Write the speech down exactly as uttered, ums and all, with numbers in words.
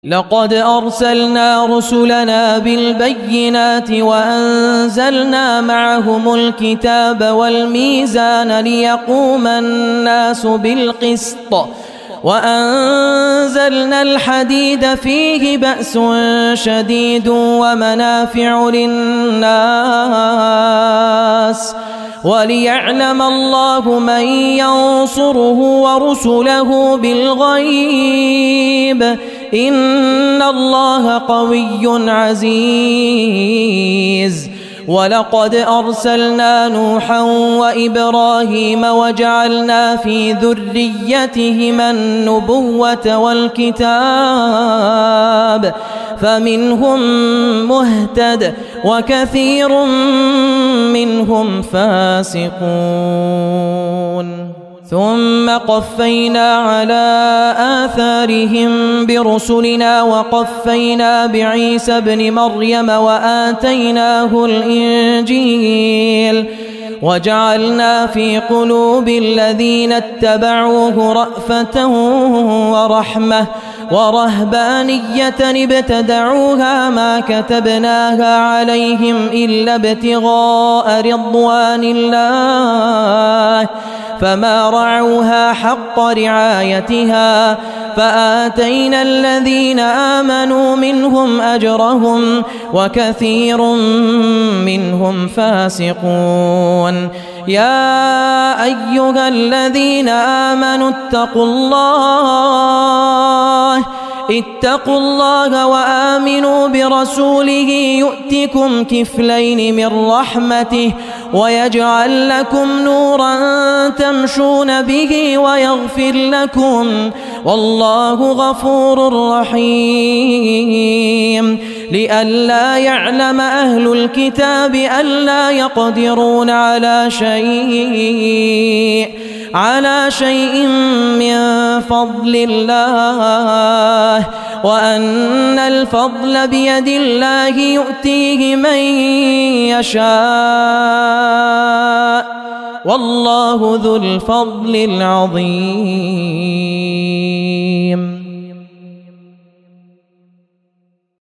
لقد أرسلنا رسلنا بالبينات وأنزلنا معهم الكتاب والميزان ليقوم الناس بالقسط وأنزلنا الحديد فيه بأس شديد ومنافع للناس وليعلم الله من ينصره ورسله بالغيب إن الله قوي عزيز. ولقد أرسلنا نوحا وإبراهيم وجعلنا في ذريتهما النبوة والكتاب فمنهم مهتد وكثير منهم فاسقون. ثم قفينا على آثارهم برسلنا وقفينا بعيسى ابن مريم وآتيناه الإنجيل وجعلنا في قلوب الذين اتبعوه رأفة ورحمة ورهبانية ابتدعوها ما كتبناها عليهم إلا ابتغاء رضوان الله فما رعوها حق رعايتها فآتينا الذين آمنوا منهم أجرهم وكثير منهم فاسقون. يا أيها الذين آمنوا اتقوا الله اتقوا الله وآمنوا برسوله يؤتكم كفلين من رحمته ويجعل لكم نورا تمشون به ويغفر لكم والله غفور رحيم. لئلا يعلم أهل الكتاب ألا يقدرون على شيء على شيء من فضل الله وأن الفضل بيد الله يؤتيه من يشاء والله ذو الفضل العظيم.